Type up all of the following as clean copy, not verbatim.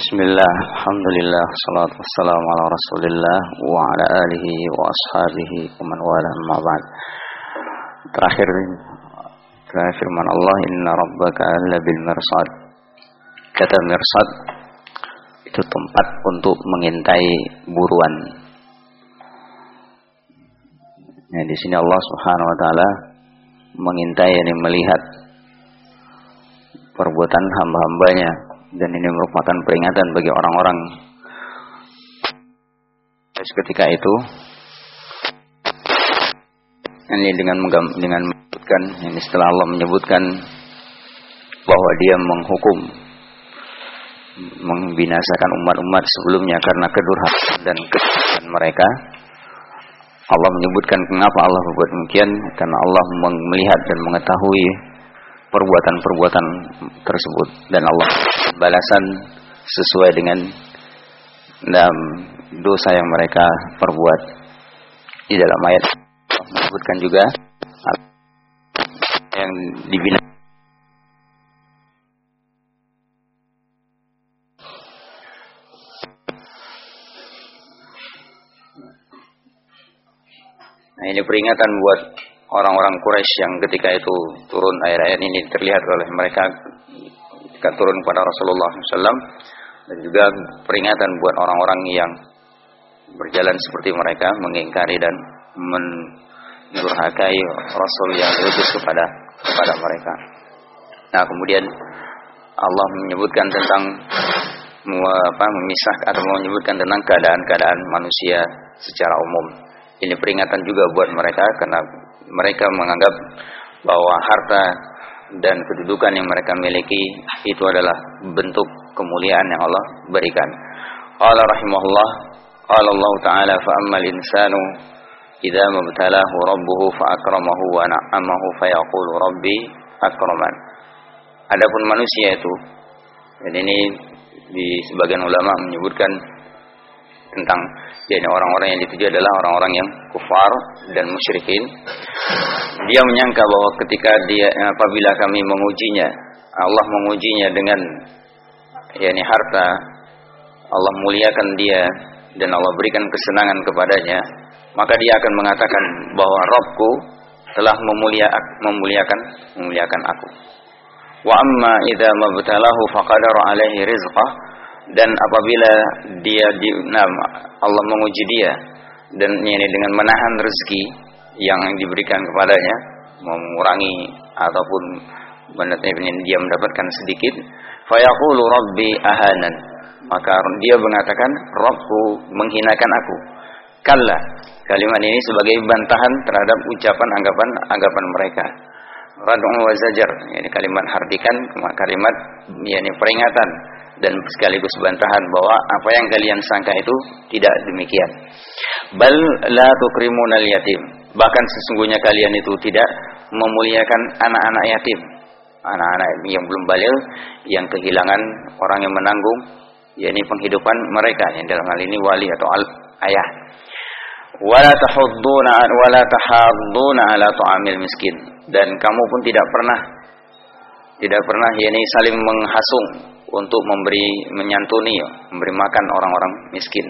Bismillah, alhamdulillah, salatu wassalamu ala rasulillah wa ala alihi wa ashabihi wa man wala amma ba'd. Terakhir firman Allah, inna rabbaka labil mirsad. Kata mirsad itu tempat untuk mengintai buruan. Nah, di sini Allah Subhanahu wa taala mengintai, yakni melihat perbuatan hamba-hambanya, dan ini merupakan peringatan bagi orang-orang. Terus ketika itu ini dengan menyebutkan, ini setelah Allah menyebutkan bahwa dia menghukum, membinasakan umat-umat sebelumnya karena kedurhakaan dan kesalahan mereka, Allah menyebutkan kenapa Allah berbuat demikian, karena Allah melihat dan mengetahui perbuatan-perbuatan tersebut, dan Allah balasan sesuai dengan dosa yang mereka perbuat. Di dalam ayat Allah menyebutkan juga yang dibina. Nah, ini peringatan buat orang-orang Quraisy yang ketika itu turun ayat-ayat ini terlihat oleh mereka ketika turun pada Rasulullah SAW, dan juga peringatan buat orang-orang yang berjalan seperti mereka, mengingkari dan mendurhakai Rasul yang diutus kepada mereka. Nah, kemudian Allah menyebutkan tentang memisahkan atau menyebutkan tentang keadaan-keadaan manusia secara umum. Ini peringatan juga buat mereka, karena mereka menganggap bahwa harta dan kedudukan yang mereka miliki itu adalah bentuk kemuliaan yang Allah berikan. Qala rahimahullah, qala Allah Ta'ala, fa ammal insanu idza mabtalahu rabbuhu fa akramahu wa na'amahu fa yaqulu rabbi akraman. Adapun manusia itu, dan ini di sebagian ulama menyebutkan tentang yakni orang-orang yang dituju adalah orang-orang yang kufar dan musyrikin. Dia menyangka bahwa ketika apabila kami mengujinya, Allah mengujinya dengan yakni harta, Allah muliakan dia dan Allah berikan kesenangan kepadanya, maka dia akan mengatakan bahwa Rabbku telah memuliakan aku. Wa amma idza mabtalahu faqadara alaihi rizqah, dan apabila Allah menguji dia dan ini dengan menahan rezeki yang diberikan kepadanya, mengurangi ataupun dia mendapatkan sedikit, fa yaqulu rabbi ahanan, maka dia mengatakan Rabbku menghinakan aku. Kalla, kalimat ini sebagai bantahan terhadap ucapan anggapan mereka. Rad'un wa zajar, ini kalimat hardikan, kalimat yakni peringatan dan sekaligus bantahan bahwa apa yang kalian sangka itu tidak demikian. Bal la tukrimunal yatim, bahkan sesungguhnya kalian itu tidak memuliakan anak-anak yatim, anak-anak yang belum baligh, yang kehilangan orang yang menanggung yakni penghidupan mereka, yang dalam hal ini wali atau ayah. Wala tahadduna ala ta'amil miskin, dan kamu pun tidak pernah yakni saling menghasung untuk menyantuni, memberi makan orang-orang miskin.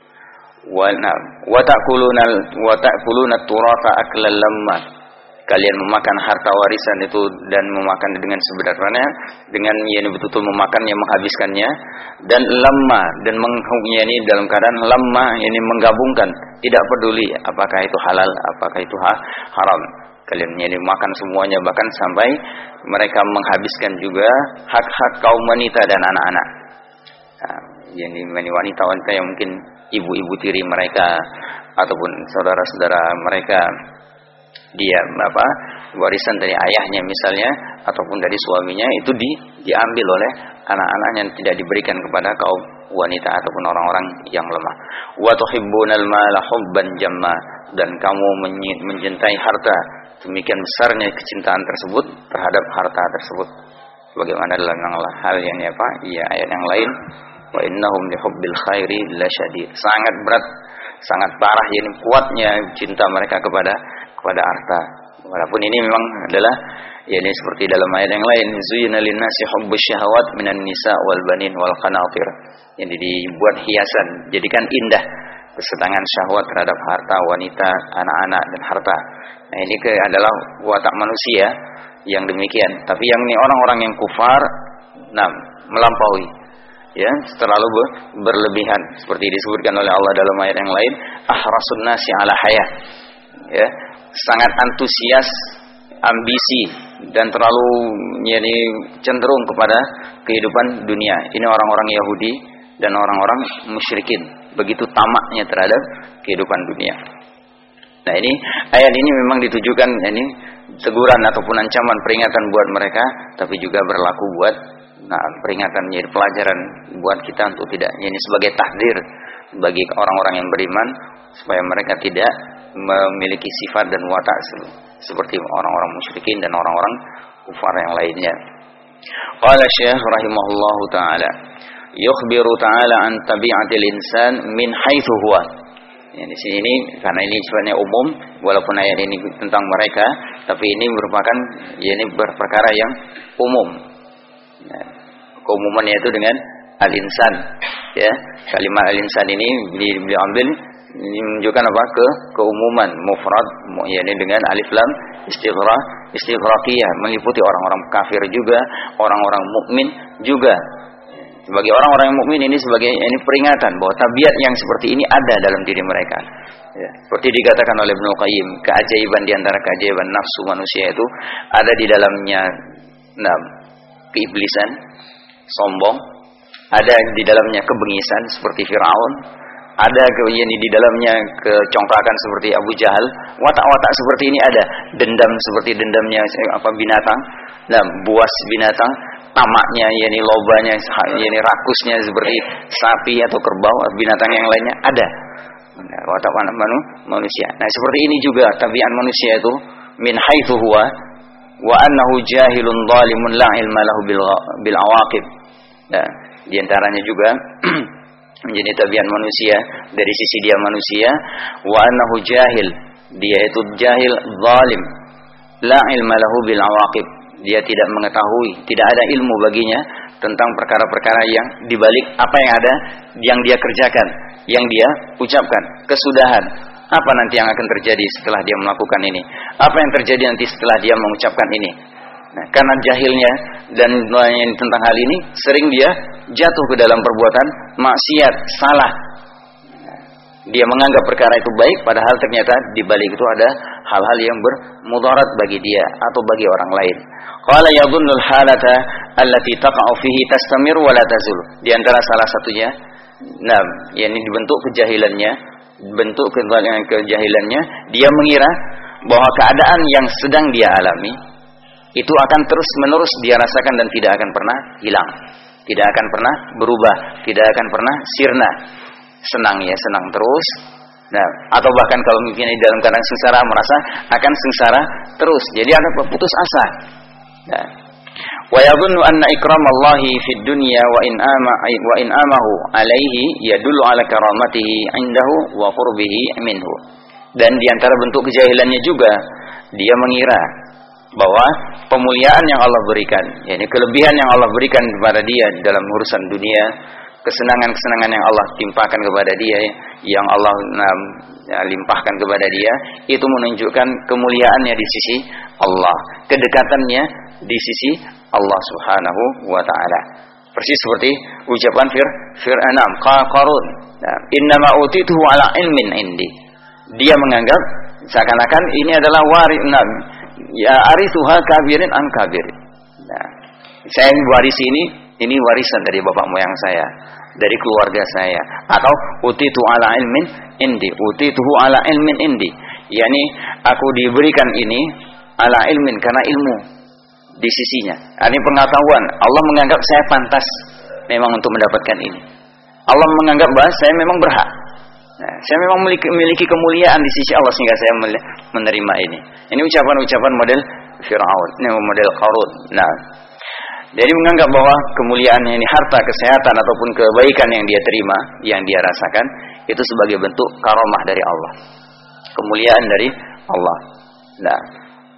Wa ta'kuluna turatha aklan lamma, kalian memakan harta warisan itu dan memakan dengan sebenarnya, dengan yakni betul-betul memakannya, menghabiskannya, dan lamma, dan ini dalam keadaan lamma, ini menggabungkan, tidak peduli apakah itu halal, apakah itu haram. Kalian yakni makan semuanya, bahkan sampai mereka menghabiskan juga hak-hak kaum wanita dan anak-anak. Nah, yakni wanita-wanita yang mungkin ibu-ibu tiri mereka ataupun saudara-saudara mereka, dia warisan dari ayahnya misalnya ataupun dari suaminya, itu diambil oleh anak-anaknya, tidak diberikan kepada kaum wanita ataupun orang-orang yang lemah. Wa tuhibbunal mala hubban jamma, dan kamu mencintai harta demikian besarnya kecintaan tersebut terhadap harta tersebut, bagaimana dalam hal yang ayat yang lain, wa innahum lihubbil khairi lasyadid, sangat berat, sangat parah yakni kuatnya cinta mereka kepada harta. Walaupun ini memang adalah ya ini seperti dalam ayat yang lain, zuyyina lin-nasi hubbus syahawat minan nisa wal banin wal qanatir. Yang dibuat hiasan, jadikan indah kesenangan syahwat terhadap harta, wanita, anak-anak dan harta. Nah, ini adalah watak manusia yang demikian. Tapi yang ini orang-orang yang kufar, melampaui, ya, terlalu berlebihan, seperti disebutkan oleh Allah dalam ayat yang lain, ahrasun nasi ala haya, ya, sangat antusias, ambisi dan terlalu yani cenderung kepada kehidupan dunia. Ini orang-orang Yahudi dan orang-orang musyrikin, begitu tamaknya terhadap kehidupan dunia. Nah, ini ayat ini memang ditujukan ini teguran ataupun ancaman peringatan buat mereka, tapi juga berlaku buat peringatan, jadi pelajaran buat kita untuk tidak, ini sebagai tahdzir bagi orang-orang yang beriman supaya mereka tidak memiliki sifat dan watak seperti orang-orang musyrikin dan orang-orang kufar yang lainnya. Qala Syekh rahimahullahu taala, yukhbiru ta'ala an tabi'atil insan min haitsu huwa. Ya, di sini ini karena ini sebenarnya umum, walaupun ayat ini tentang mereka, tapi ini merupakan ya ini perkara yang umum. Ya, keumumannya itu dengan al-insan. Ya, kalimat al-insan ini diambil ini menunjukkan apa? Keumuman, mufrad, yakni dengan alif lam istighraqiyah, meliputi orang-orang kafir juga, orang-orang mukmin juga. Bagi orang-orang yang mukmin ini sebagai ini peringatan bahwa tabiat yang seperti ini ada dalam diri mereka. Ya, seperti dikatakan oleh Ibnu Qayyim, keajaiban di antara keajaiban nafsu manusia itu ada di dalamnya keiblisan, sombong, ada di dalamnya kebengisan seperti Firaun, ada di dalamnya kecongkakan seperti Abu Jahal, watak-watak seperti ini ada, dendam seperti dendamnya binatang, buas binatang, tamaknya yakni lobanya, yakni rakusnya seperti sapi atau kerbau, binatang yang lainnya ada. Watak manusia. Nah, seperti ini juga tabiat manusia itu min haitsu huwa wa annahu jahilun zalimun la ilma lahu bil awaqib. Nah, di antaranya juga menjadi tabiat manusia dari sisi dia manusia, wa annahu jahil, dia itu jahil, zalim, la ilma lahu bil awaqib, dia tidak mengetahui, tidak ada ilmu baginya tentang perkara-perkara yang dibalik apa yang ada, yang dia kerjakan, yang dia ucapkan, kesudahan. Apa nanti yang akan terjadi setelah dia melakukan ini? Apa yang terjadi nanti setelah dia mengucapkan ini? Nah, karena jahilnya dan tentang hal ini, sering dia jatuh ke dalam perbuatan maksiat, salah. Dia menganggap perkara itu baik, padahal ternyata di balik itu ada hal-hal yang bermudarat bagi dia atau bagi orang lain. Qala yadhunnul halata allati taqa'u fihi tastamir wa la tazul. Di antara salah satunya, yakni dibentuk kejahilannya, dia mengira bahwa keadaan yang sedang dia alami itu akan terus-menerus dia rasakan dan tidak akan pernah hilang, tidak akan pernah berubah, tidak akan pernah sirna. Senang ya, senang terus. Nah, atau bahkan kalau mungkin dalam keadaan sengsara merasa akan sengsara terus. Jadi akan putus asa. Nah, wa yadhunnu anna ikramallahi fid dunya wa in amahu alaihi yadullu ala karamatihi indahu wa qurbihi minhu. Dan di antara bentuk kejahilannya juga dia mengira bahwa pemuliaan yang Allah berikan, yakni kelebihan yang Allah berikan kepada dia dalam urusan dunia, kesenangan-kesenangan yang Allah timpakan kepada dia, yang Allah limpahkan kepada dia, itu menunjukkan kemuliaannya di sisi Allah, kedekatannya di sisi Allah Subhanahu wa taala. Persis seperti ucapan Fir'aun, Qarun, innama utituhu ala ilmin indi. Dia menganggap seakan-akan ini adalah waris, ya arithuha kabirin an kabirin. Nah, saya warisi ini warisan dari bapak moyang saya, dari keluarga saya. Atau utitu ala ilmin indi, utituhu ala ilmin indi, yakni aku diberikan ini ala ilmin, karena ilmu di sisinya. Ini pengetahuan. Allah menganggap saya pantas memang untuk mendapatkan ini. Allah menganggap bahwa saya memang berhak. Nah, saya memang memiliki kemuliaan di sisi Allah sehingga saya menerima ini. Ini ucapan-ucapan model Fir'aun, ini model Qarun. Nah, jadi menganggap bahwa kemuliaan ini, harta, kesehatan ataupun kebaikan yang dia terima, yang dia rasakan, itu sebagai bentuk karomah dari Allah, kemuliaan dari Allah. Nah,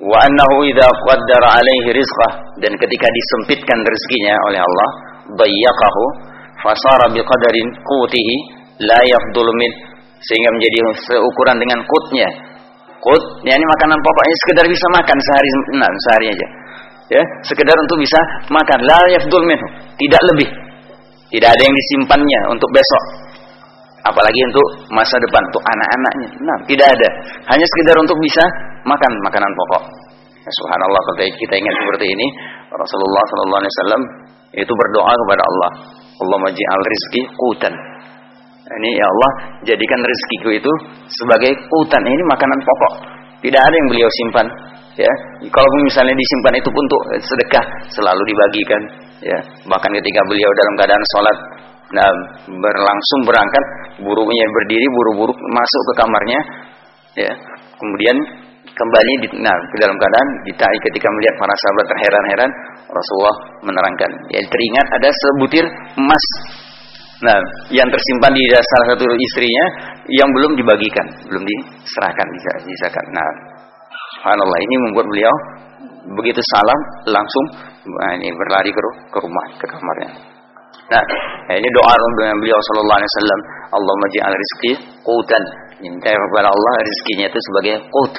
Wa annahu idza qaddara alaihi rizqah, dan ketika disempitkan rezekinya oleh Allah, dayyaqahu fasara biqadarin qutihi la yafdulu min, sehingga menjadi seukuran dengan qutnya. Qut yakni makanan pokoknya sekedar bisa makan sehari aja. Ya, sekedar untuk bisa makan, la yafdul minhu, tidak lebih. Tidak ada yang disimpannya untuk besok. Apalagi untuk masa depan, untuk anak-anaknya. Nah, tidak ada. Hanya sekedar untuk bisa makan makanan pokok. Ya, subhanallah, kalau kita ingat seperti ini, Rasulullah SAW itu berdoa kepada Allah, Allahumma ji'al rizki qutan. Ini ya Allah, jadikan rezekiku itu sebagai qutan. Ini makanan pokok. Tidak ada yang beliau simpan. Ya, kalau misalnya disimpan itu pun untuk sedekah, selalu dibagikan. Ya, bahkan ketika beliau dalam keadaan sholat, nah, berlangsung berangkat, burungnya berdiri, buru-buru masuk ke kamarnya, ya, kemudian kembali ke dalam keadaan dita'i. Ketika melihat para sahabat terheran-heran, Rasulullah menerangkan, ya, teringat ada sebutir emas, nah, yang tersimpan di salah satu istrinya yang belum dibagikan, belum diserahkan, dizakat. Nah, subhanallah, ini membuat beliau begitu salam langsung ini berlari ke rumah, ke kamarnya. Nah, ini doa beliau sallallahu alaihi wasallam, Allahumma ji'al rizqi qutan. Minta kepada Allah rezekinya itu sebagai qut.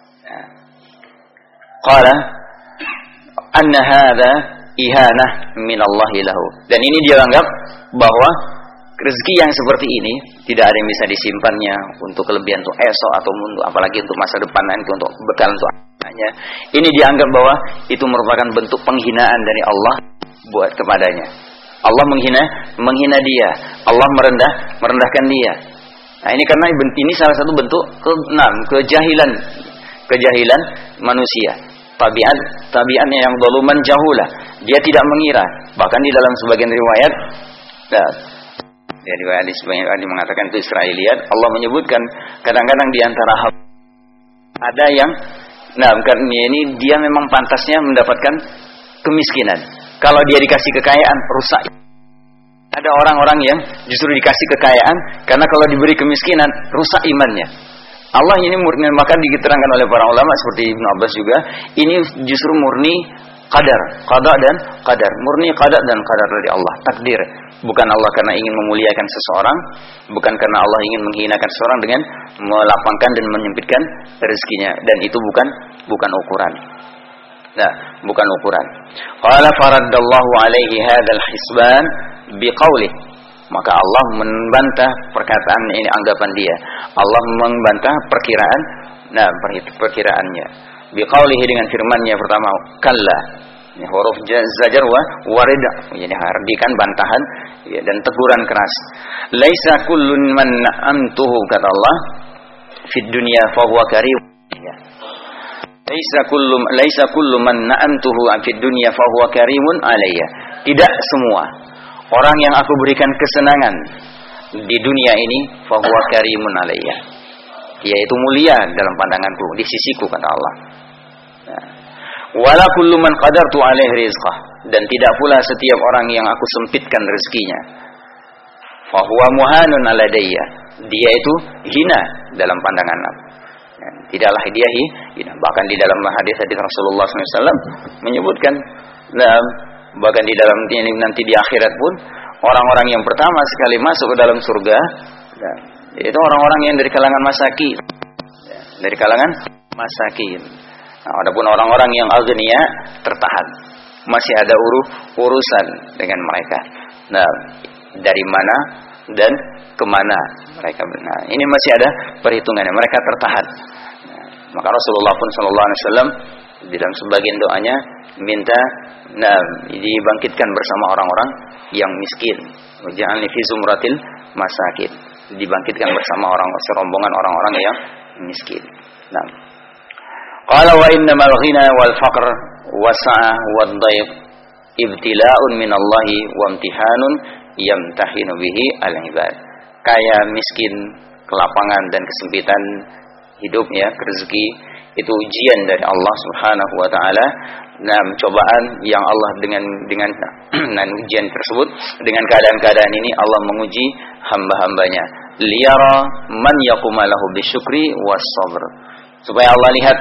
Qala anna hadza ihanah min Allah lahu. Dan ini dia anggap bahwa rezeki yang seperti ini tidak ada yang bisa disimpannya untuk kelebihan untuk esok atau untuk apalagi untuk masa depan nanti, untuk bekal untuk anaknya. Ini dianggap bahwa itu merupakan bentuk penghinaan dari Allah buat kepadanya. Allah menghina dia, Allah merendahkan dia. Nah, ini karena ini salah satu bentuk kejahilan manusia. Tabiatnya yang zaluman jahulah. Dia tidak mengira. Bahkan di dalam sebagian riwayat, riwayat di sebagian riwayat mengatakan itu Israiliyat, Allah menyebutkan kadang-kadang di antara ada yang karena ini dia memang pantasnya mendapatkan kemiskinan. Kalau dia dikasih kekayaan, rusak. Ada orang-orang yang justru dikasih kekayaan karena kalau diberi kemiskinan, rusak imannya. Allah ini murni, maka diterangkan oleh para ulama seperti Ibnu Abbas juga, ini justru murni qadar, qada dan qadar, murni qada dan qadar dari Allah, takdir. Bukan Allah karena ingin memuliakan seseorang, bukan karena Allah ingin menghinakan seseorang dengan melapangkan dan menyempitkan rezekinya, dan itu bukan ukuran. Nah, bukan ukuran. Qala faraddallahu alaihi hadzal hisban biqaulih. Maka Allah membantah perkataan ini, anggapan dia. Allah membantah perkiraannya. Biqaulihi, dengan firman-Nya pertama, kalla. Ini huruf zajar wa warid. Ini hardikan bantahan ya, dan teguran keras. Laisa kullun man antuhu, kata Allah, fid dunya fa huwa karim. Ya. Laisa kullu man na'amtuhu fid dunya fa huwa karimun alayya. Tidak semua orang yang aku berikan kesenangan di dunia ini fa huwa karimun alayya, yaitu mulia dalam pandanganku, di sisiku, kata Allah. Wala kullu man qadartu alaihi rizqah, dan tidak pula setiap orang yang aku sempitkan rezekinya fa huwa muhanun aladayya, dia itu hina dalam pandangan aku. Tidaklah dia hina. Bahkan di dalam hadis-hadis Rasulullah SAW menyebutkan, bahkan di dalam ini nanti di akhirat pun orang-orang yang pertama sekali masuk ke dalam surga itu orang-orang yang dari kalangan masakin, dari kalangan masakin. Nah, adapun orang-orang yang agniya tertahan, masih ada urusan dengan mereka. Nah, dari mana dan kemana mereka. Nah, ini masih ada perhitungannya. Mereka tertahan. Nah, maka Rasulullah pun Sallallahu Alaihi Wasallam di dalam sebagian doanya minta dibangkitkan bersama orang-orang yang miskin. Waj'alni fi zumratil masakin. Dibangkitkan bersama serombongan orang-orang yang miskin. Nah, qala wa innamal ghina wal faqr wasa'ah wad dhayq ibtila'un minallahi wa imtihanun yamtahinu bihi al-ibad. Kaya, miskin, kelapangan dan kesempitan hidup, ya, rezeki, itu ujian dari Allah Subhanahu wa taala. Nah, cobaan yang Allah dengan ujian tersebut, dengan keadaan-keadaan ini Allah menguji hamba-hambanya. Liyara man yaquma lahu bisyukri was sabr. Supaya Allah lihat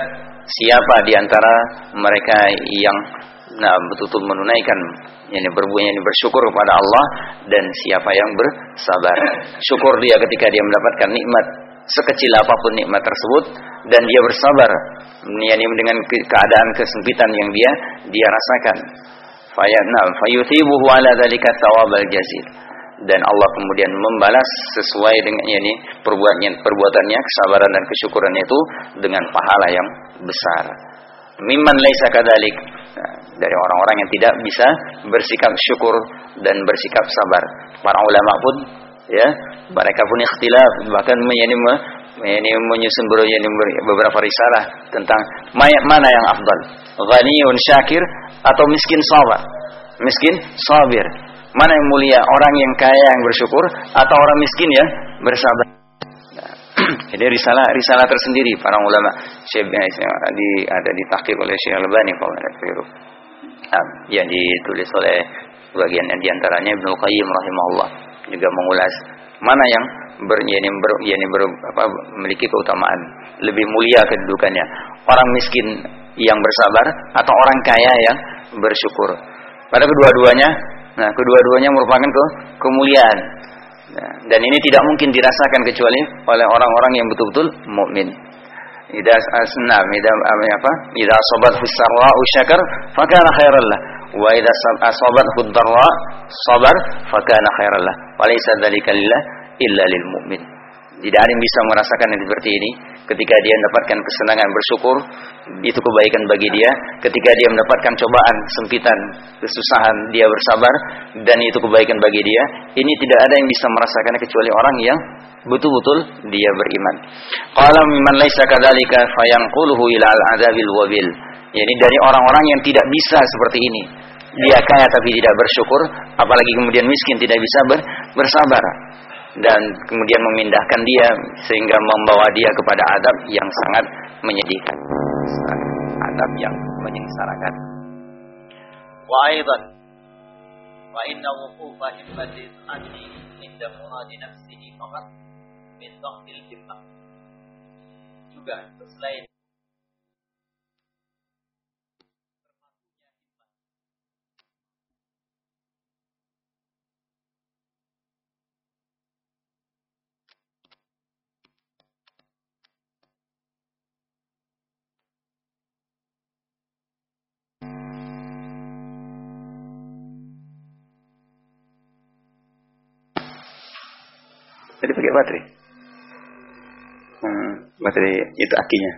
siapa di antara mereka yang betul-betul menunaikan bersyukur kepada Allah, dan siapa yang bersabar. Syukur dia ketika dia mendapatkan nikmat sekecil apapun nikmat tersebut, dan dia bersabar dengan keadaan kesempitan yang dia rasakan. Fayuthibuhu ala dzalika thawabal jazil, dan Allah kemudian membalas sesuai dengan perbuatannya, kesabaran dan kesyukurannya itu dengan pahala yang besar. Mimman laisa kadzalik, dari orang-orang yang tidak bisa bersikap syukur dan bersikap sabar. Para ulama pun mereka pun ikhtilaf, bahkan menyusun beberapa risalah tentang mana yang afdal, ghaniyun syakir atau miskin sabar. Miskin sabir, mana yang mulia, orang yang kaya yang bersyukur atau orang miskin yang bersabar? Jadi risalah tersendiri para ulama. Ada ditahqiq oleh Syekh Al-Albani kalau tidak keliru. Yang ditulis oleh bagian di antaranya Ibnu Qayyim rahimahullah, juga mengulas mana yang memiliki keutamaan, lebih mulia kedudukannya, orang miskin yang bersabar atau orang kaya yang bersyukur. Pada kedua-duanya merupakan kemuliaan. Dan ini tidak mungkin dirasakan kecuali oleh orang-orang yang betul-betul mukmin. Idza asabathu sarra'u syakar fakana khairan lah, wa idza asabathu dharra sabar fakana khairan lah, wa laysa dzalika illa lil mu'min. Tidak ada yang bisa merasakan yang seperti ini. Ketika dia mendapatkan kesenangan, bersyukur, itu kebaikan bagi dia. Ketika dia mendapatkan cobaan, sempitan, kesusahan, dia bersabar, dan itu kebaikan bagi dia. Ini tidak ada yang bisa merasakannya kecuali orang yang betul-betul dia beriman. Qala mimman laisa kadzalika fayanquluhu ila al-adzabil wabil. Yani dari orang-orang yang tidak bisa seperti ini. Dia kaya tapi tidak bersyukur, apalagi kemudian miskin tidak bisa bersabar. Dan kemudian memindahkan dia sehingga membawa dia kepada adab yang sangat menyedihkan, adab yang menyengsarakan. Wa aidan wa inna wuqufa himmatil ajli inda muradi nafsihi faqat min dhaqil himmah. Juga selain tadi pakai baterai. Baterai itu akinya.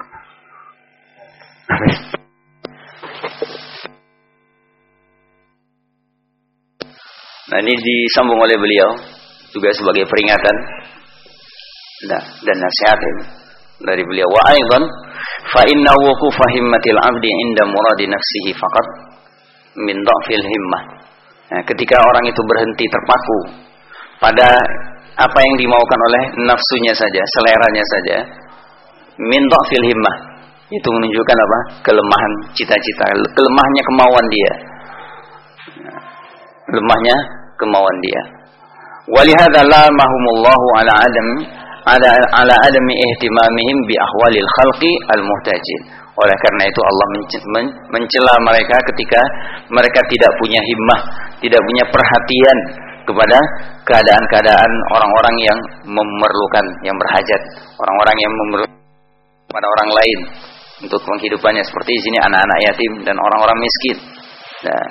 Nah, ini disambung oleh beliau juga sebagai peringatan dan nasihat dari beliau. Wa aidan fa inna wuqufa himmatil 'abdi 'inda muradi nafsihi faqat min dha'fil himmah. Nah, ketika orang itu berhenti terpaku pada apa yang dimaukan oleh nafsunya saja, seleranya saja, min dha'fil himmah, itu menunjukkan apa? Kelemahan cita-cita, kelemahnya kemauan dia. Lemahnya kemauan dia. Walihadza lamahumullahu ala adami ihtimamihim bi ahwalil khalqi al-muhtajin. Oleh karena itu Allah mencela mereka ketika mereka tidak punya himmah, tidak punya perhatian kepada keadaan-keadaan orang-orang yang memerlukan, yang berhajat, orang-orang yang memerlukan pada orang lain untuk penghidupannya, seperti di sini anak-anak yatim dan orang-orang miskin. Nah,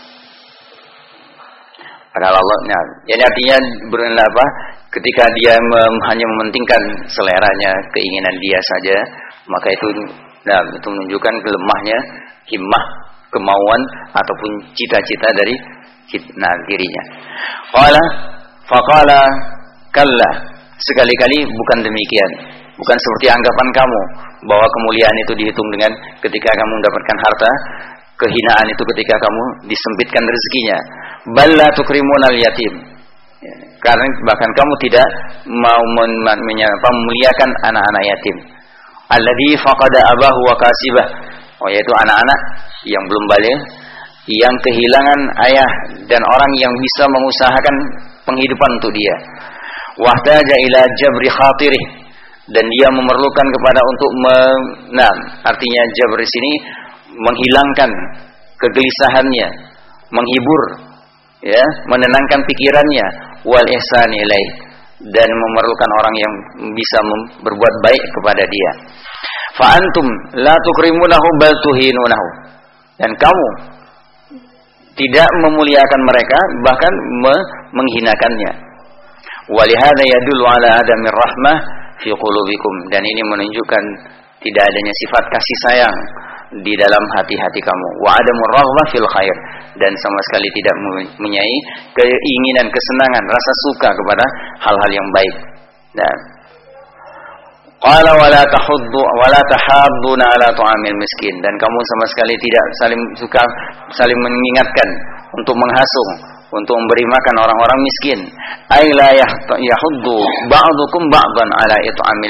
padahal Allah, jadi artinya apa? Ketika dia hanya mementingkan seleranya, keinginan dia saja, maka itu menunjukkan kelemahnya himmah, kemauan ataupun cita-cita dari dirinya. Faqala kalla, sekali-kali bukan demikian. Bukan seperti anggapan kamu bahwa kemuliaan itu dihitung dengan ketika kamu mendapatkan harta, kehinaan itu ketika kamu disempitkan rezekinya. Balla tukrimunal yatim. Karena bahkan kamu tidak mau memuliakan anak-anak yatim. Alladzi faqada abahu wa kasibah. Yaitu anak-anak yang belum balik, yang kehilangan ayah dan orang yang bisa mengusahakan penghidupan untuk dia. Wahtaja ila jabri khatirih, dan dia memerlukan kepada untuk artinya jabr di sini menghilangkan kegelisahannya, menghibur, ya, menenangkan pikirannya, wal ihsan ilaih, dan memerlukan orang yang bisa berbuat baik kepada dia. Fa antum la tukrimunahu bal tuhinunahu, dan kamu tidak memuliakan mereka, bahkan menghinakannya. Walihada yadullu ala adamir rahmah fi qulubikum, dan ini menunjukkan tidak adanya sifat kasih sayang di dalam hati-hati kamu. Wa adamur raghbah fil khair, dan sama sekali tidak mempunyai keinginan, kesenangan, rasa suka kepada hal-hal yang baik. Nah, qala wala tahuddu wala tahadduna ala tu'amil miskin, dan kamu sama sekali tidak saling mengingatkan untuk menghasung, untuk memberi makan orang-orang miskin. Ay la yahuddu ba'dukum ba'dan ala it'amil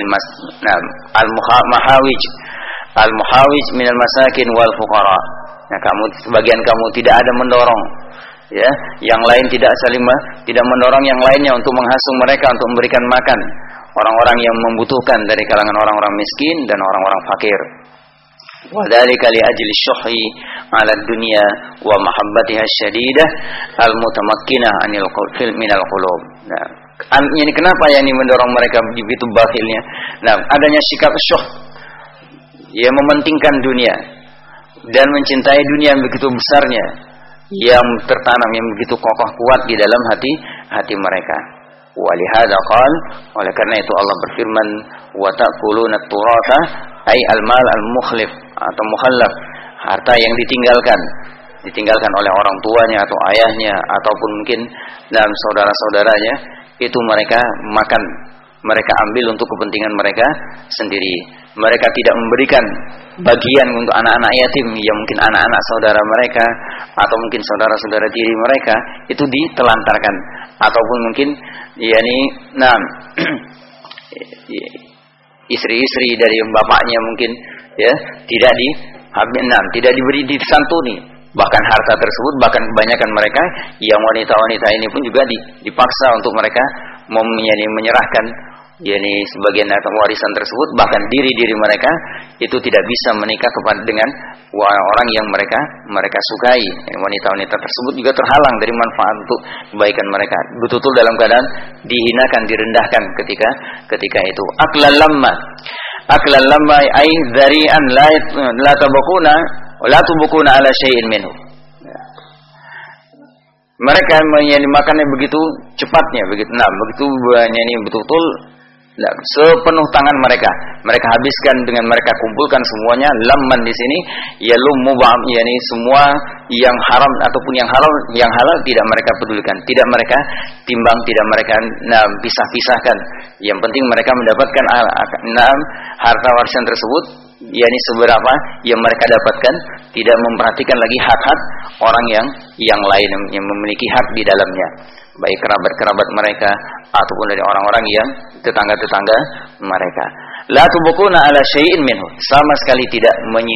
al-muhawij minal masakin wal fuqara. Nah, sebagian kamu tidak ada mendorong, ya, yang lain tidak mendorong yang lainnya untuk menghasung mereka, untuk memberikan makan orang-orang yang membutuhkan dari kalangan orang-orang miskin dan orang-orang fakir. Wa dzalika li ajli syuhi 'ala dunya wa mahabbatiha syadidah al-mutamakkinah 'anil qalbi minal qulub. Nah, ini kenapa ini mendorong mereka begitu bakhilnya? Nah, adanya sikap syuh, yang mementingkan dunia dan mencintai dunia yang begitu besarnya, yang tertanam, yang begitu kokoh kuat di dalam hati mereka. Walihada qal, oleh karena itu Allah berfirman, wa ta'kuluna at-turatha ay al-mal al-mukhlif atau mukhallaf, harta yang ditinggalkan oleh orang tuanya atau ayahnya ataupun mungkin dalam saudara-saudaranya, itu mereka makan, mereka ambil untuk kepentingan mereka sendiri. Mereka tidak memberikan bagian untuk anak-anak yatim, yang mungkin anak-anak saudara mereka atau mungkin saudara-saudara tiri mereka, itu ditelantarkan, ataupun mungkin istri-istri dari bapaknya mungkin, ya, tidak diberi, disantuni. Bahkan harta tersebut, bahkan kebanyakan mereka yang wanita-wanita ini pun juga dipaksa untuk mereka menyerahkan sebagian warisan tersebut, bahkan diri mereka itu tidak bisa menikah dengan orang yang mereka sukai. Wanita-wanita tersebut juga terhalang dari manfaat untuk kebaikan mereka. Betul-betul dalam keadaan dihinakan, direndahkan ketika itu. Aklan lamma ay dzari'an la tabquna wa la tubquna ala syai'in minhu. Mereka makannya begitu cepatnya, begitu banyak, ini betul-betul sepenuh tangan mereka habiskan, dengan mereka kumpulkan semuanya. Lamman di sini yalummu semua yang haram ataupun yang halal tidak mereka pedulikan, tidak mereka timbang, tidak mereka pisah-pisahkan. Yang penting mereka mendapatkan harta warisan tersebut, seberapa yang mereka dapatkan, tidak memperhatikan lagi hak-hak orang yang lain yang memiliki hak di dalamnya, baik kerabat-kerabat mereka ataupun dari orang-orang yang tetangga-tetangga mereka. La tubquna ala syai'in minhu, sama sekali tidak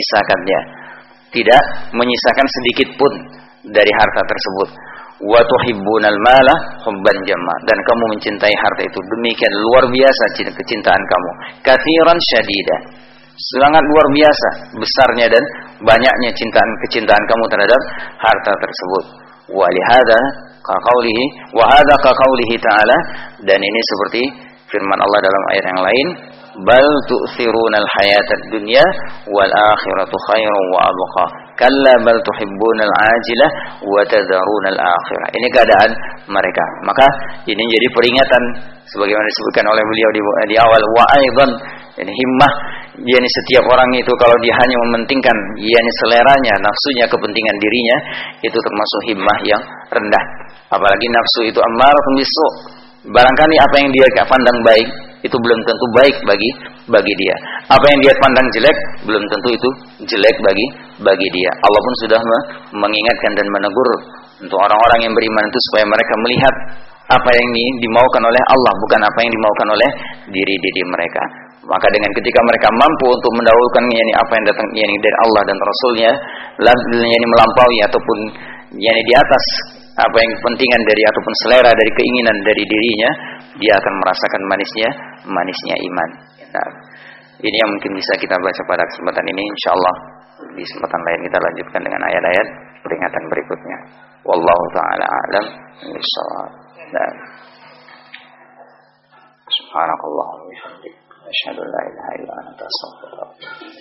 menyisakan sedikit pun dari harta tersebut. Wa tuhibbunal mala hubban jamma, dan kamu mencintai harta itu demikian luar biasa kecintaan kamu. Katsiran syadida, sangat luar biasa besarnya dan banyaknya kecintaan kamu terhadap harta tersebut. Walihada kaqaulihi wa hadza kaqaulihi ta'ala, dan ini seperti firman Allah dalam ayat yang lain, bal tu'thirunal hayatad dunya wal akhiratu khairun wa abqa kalla bal tuhibbunal ajilah wa tadharunal akhirah. Ini keadaan mereka. Maka ini jadi peringatan sebagaimana disebutkan oleh beliau di awal, wa aidan, ini himmah, setiap orang itu kalau dia hanya mementingkan seleranya, nafsunya, kepentingan dirinya, itu termasuk himmah yang rendah. Apalagi nafsu itu ammaratun bisu'. Barangkali apa yang dia pandang baik itu belum tentu baik bagi dia. Apa yang dia pandang jelek belum tentu itu jelek bagi dia. Allah pun sudah mengingatkan dan menegur untuk orang-orang yang beriman itu supaya mereka melihat apa yang dimaukan oleh Allah, bukan apa yang dimaukan oleh diri mereka. Maka dengan ketika mereka mampu untuk mendahulukan apa yang datang dari Allah dan Rasulnya, melampaui ataupun di atas apa yang kepentingan dari ataupun selera dari keinginan dari dirinya, dia akan merasakan manisnya iman. Nah, ini yang mungkin bisa kita baca pada kesempatan ini. Insyaallah di kesempatan lain kita lanjutkan dengan ayat-ayat peringatan berikutnya. Wallahu taala a'lam bishawab. Nah, subhanakallahumma wa bihamdika asyhadu an la ilaha illa anta astaghfiruka wa atubu ilaik.